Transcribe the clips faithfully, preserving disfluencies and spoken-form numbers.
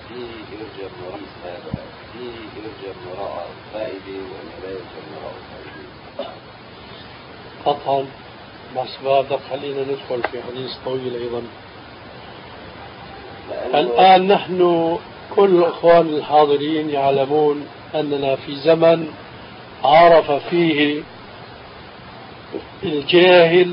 فيه يرجى من هذا فيه يرجى من وراء فائدة ولا لا يرجى من وراء فائدة؟ قطعا. بس بعد خلينا ندخل في حديث طويل أيضا. الآن نحن كل الأخوان الحاضرين يعلمون أننا في زمن عرف فيه الجاهل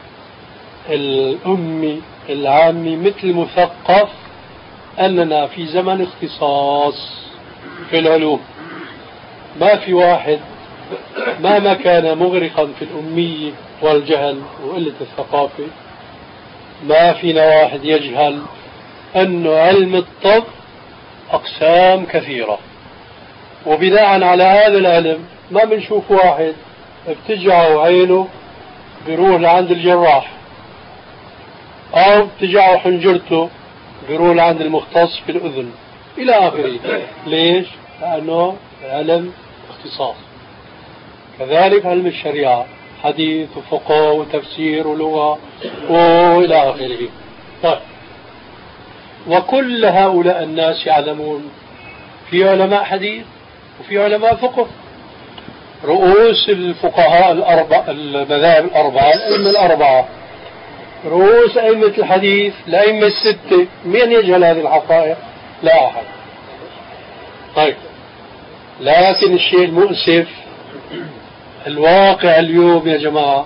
الأمي العامي مثل المثقف أننا في زمن اختصاص في العلوم. ما في واحد مهما كان مغرقا في الأمية والجهل وقلة الثقافة، ما فينا واحد يجهل أن علم الطب أقسام كثيرة، وبناء على هذا العلم ما بنشوف واحد بتجعه عينه بيروح لعند الجراح، أو بتجعه حنجرته بيروح لعند المختص في الأذن إلى آخره. ليش؟ لأنه علم اختصاص. كذلك علم الشريعة، حديث وفقه وتفسير ولغة وإلى آخره. طيب، وكل هؤلاء الناس يعلمون في علماء حديث وفي علماء فقه. رؤوس الفقهاء الأربعة المذاهب الأربعة الأئمة الأربعة، رؤوس أئمة الحديث الأئمة الستة، من يجهل هذه الحقائق؟ لا أحد. طيب، لكن الشيء المؤسف الواقع اليوم يا جماعة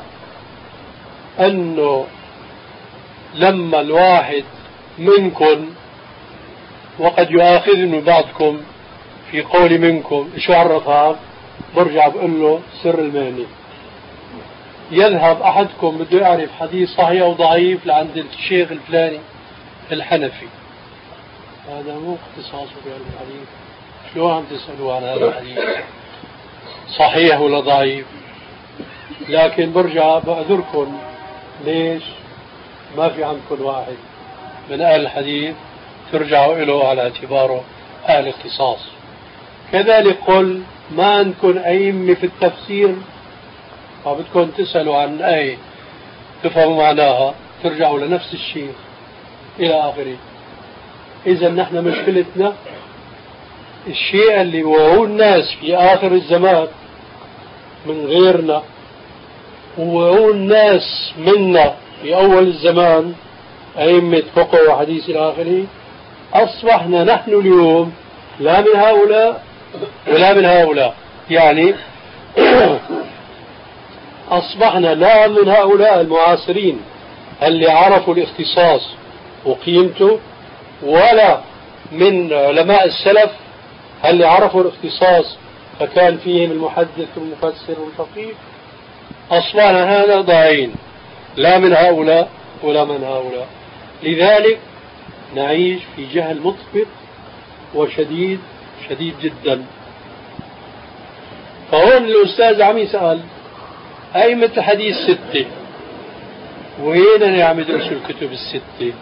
أنه لما الواحد منكم، وقد يؤاخذني بعضكم في قولي منكم، شو عرفها؟ برجع بقول له سر المهني. يذهب أحدكم بده يعرف حديث صحيح أو ضعيف لعند الشيخ الفلاني الحنفي، هذا مو اختصاصه بعلم الحديث. شو عم تسألوا عن هذا الحديث صحيح ولا ضعيف؟ لكن برجع بأذركم، ليش ما في عندكم واحد من أهل الحديث ترجعوا له على اعتباره أهل اختصاص؟ كذلك قل ما عندكم أئمة في التفسير فبدكم تسألوا عن آية تفهموا معناها ترجعوا لنفس الشيء إلى آخره. إذا نحن مشكلتنا الشيء اللي وعوا الناس في آخر الزمان من غيرنا ووعوا الناس منا في أول الزمان أئمة فقه وحديث إلى آخره، أصبحنا نحن اليوم لا من هؤلاء ولا من هؤلاء. يعني أصبحنا لا من هؤلاء المعاصرين اللي عرفوا الاختصاص وقيمته، ولا من علماء السلف اللي عرفوا الاختصاص فكان فيهم المحدث والمفسر والفقيه. أصبحنا هذا ضايعين، لا من هؤلاء ولا من هؤلاء. لذلك نعيش في جهل مطبق وشديد شديد جدا. فهون الأستاذ عم يسأل أئمة الحديث ستة، وين أنا عم يدرسوا الكتب الستة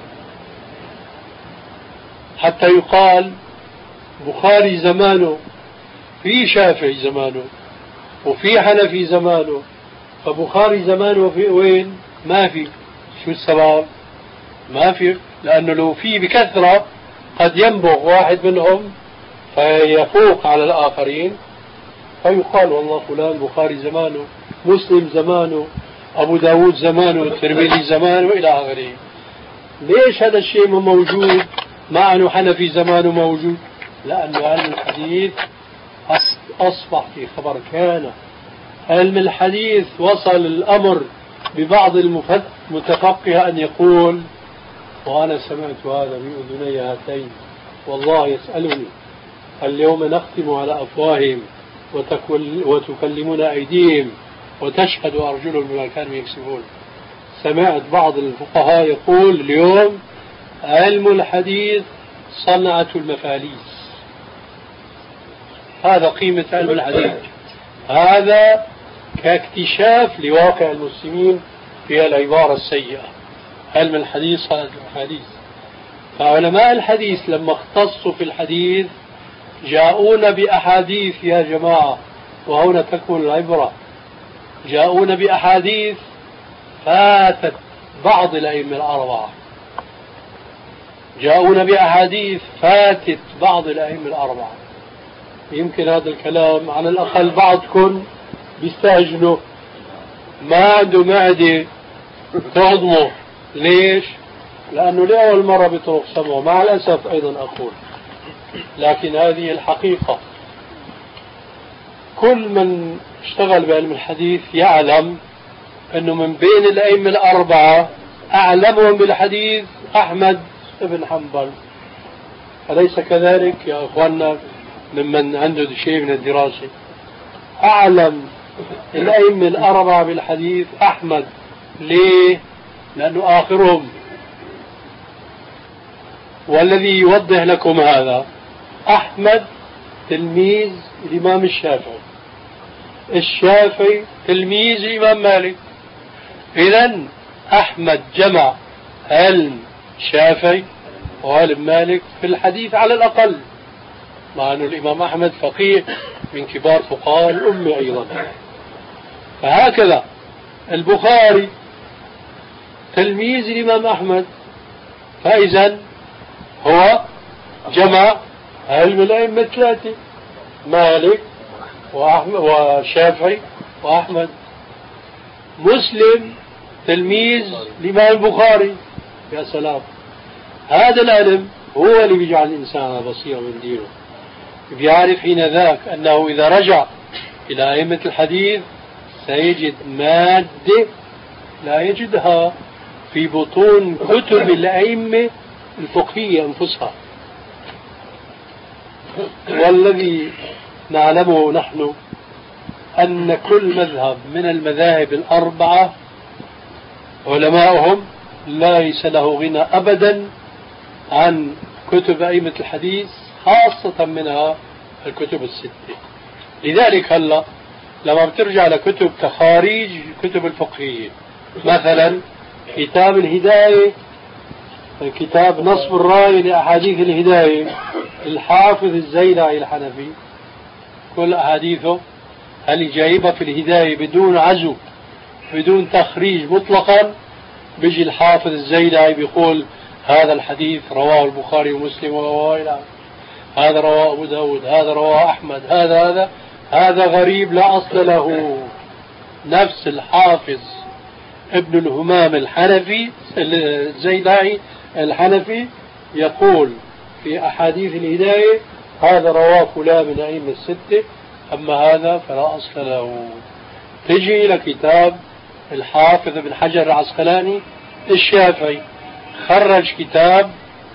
حتى يقال بخاري زمانه، في شافعي زمانه، وفي حنفي زمانه، فبخاري زمانه في وين؟ ما في. شو السبب؟ ما في، لأنه لو في بكثرة قد ينبغ واحد منهم فيفوق على الآخرين، فيقال والله فلان بخاري زمانه، مسلم زمانه، أبو داود زمانه، الترمذي زمانه إلى آخره. ليش هذا الشيء مو موجود مع أنه حنفي زمانه موجود؟ لأنه علم الحديث أصبح في خبر كان. علم الحديث وصل الأمر ببعض المتفقه أن يقول وأنا سمعت هذا بأذني هاتين والله يسألني اليوم نختم على أفواههم وتكلمنا أيديهم وتشهد أرجلهم بما كانوا يكسبون. سمعت بعض الفقهاء يقول اليوم علم الحديث صنعة المفاليس. هذا قيمة علم الحديث، هذا كاكتشاف لواقع المسلمين في العبارة السيئة. علم الحديث صنعة الحديث. فعلماء الحديث لما اختصوا في الحديث جاءون بأحاديث يا جماعة، وهنا تكون العبرة، جاءون بأحاديث فاتت بعض الأئمة الأربعة، جاءونا بأحاديث فاتت بعض الأئمة الأربعة. يمكن هذا الكلام على الأقل بعضكم بيستعجلوا، ما عنده معدة تهضمه. ليش؟ لأنه لأول مرة بيطرق سمعه، مع الأسف أيضا أقول، لكن هذه الحقيقة. كل من اشتغل بعلم الحديث يعلم أنه من بين الأئمة الأربعة أعلمهم بالحديث أحمد بن حنبل. أليس كذلك يا أخواننا ممن عنده شيء من الدراسة؟ أعلم الأئمة الأربعة بالحديث أحمد. ليه؟ لأنه آخرهم. والذي يوضح لكم هذا، أحمد تلميذ الإمام الشافعي، الشافعي تلميذ الإمام مالك. إذن أحمد جمع علم شافعي وعلم مالك في الحديث على الأقل، مع أن الإمام أحمد فقيه من كبار فقهاء الأمة أيضا. فهكذا البخاري تلميذ الإمام أحمد، فإذا هو جمع علم الأئمة الثلاثة، مالك وأحمد وشافعي وأحمد. مسلم تلميذ الإمام البخاري. يا سلام، هذا العلم هو اللي بيجعل الإنسان بصيرا من دينه، بيعرف حين ذاك أنه إذا رجع إلى أئمة الحديث سيجد مادة لا يجدها في بطون كتب الأئمة الفقهية أنفسها. والذي نعلمه نحن أن كل مذهب من المذاهب الأربعة علماؤهم ليس له غنى أبدا عن كتب أئمة الحديث، خاصة منها الكتب الستة. لذلك هلا لما بترجع لكتب تخاريج الكتب الفقهية، مثلا كتاب الهداية، كتاب نصب الراي لأحاديث الهداية، الحافظ الزيلعي الحنفي، كل أحاديثه هل جايبها في الهداية بدون عزو بدون تخريج مطلقا. بيجي الحافظ الزيلعي بيقول هذا الحديث رواه البخاري ومسلم ورواه، هذا رواه أبو داود، هذا رواه أحمد، هذا هذا هذا غريب لا أصل له. نفس الحافظ ابن الهمام الحنفي الزيلعي الحنفي يقول في أحاديث الهداية هذا رواه فلان من أئمة الستة، أما هذا فلا أصل له. تجي إلى كتاب الحافظ ابن حجر العسقلاني الشافعي، خرج كتاب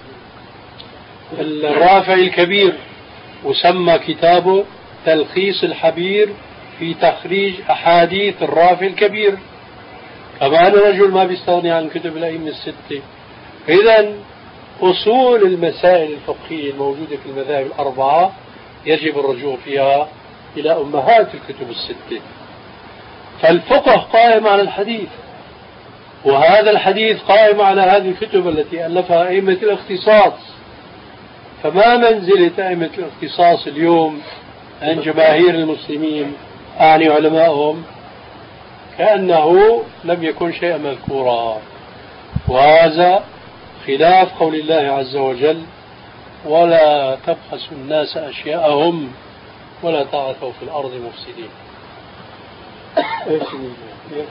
الرافعي الكبير وسمى كتابه تلخيص الحبير في تخريج أحاديث الرافعي الكبير. كمان رجل ما بيستغني عن كتب الأئمة الستة. إذن أصول المسائل الفقهية الموجودة في المذاهب الأربعة يجب الرجوع فيها إلى أمهات الكتب الستة. فالفقه قائم على الحديث، وهذا الحديث قائم على هذه الكتب التي ألفها أئمة الاختصاص. فما منزلة أئمة الاختصاص اليوم عند جماهير المسلمين، أعني علمائهم، كأنه لم يكن شيئا مذكورا. وهذا خلاف قول الله عز وجل ولا تبخسوا الناس أشياءهم ولا تعثوا في الأرض مفسدين.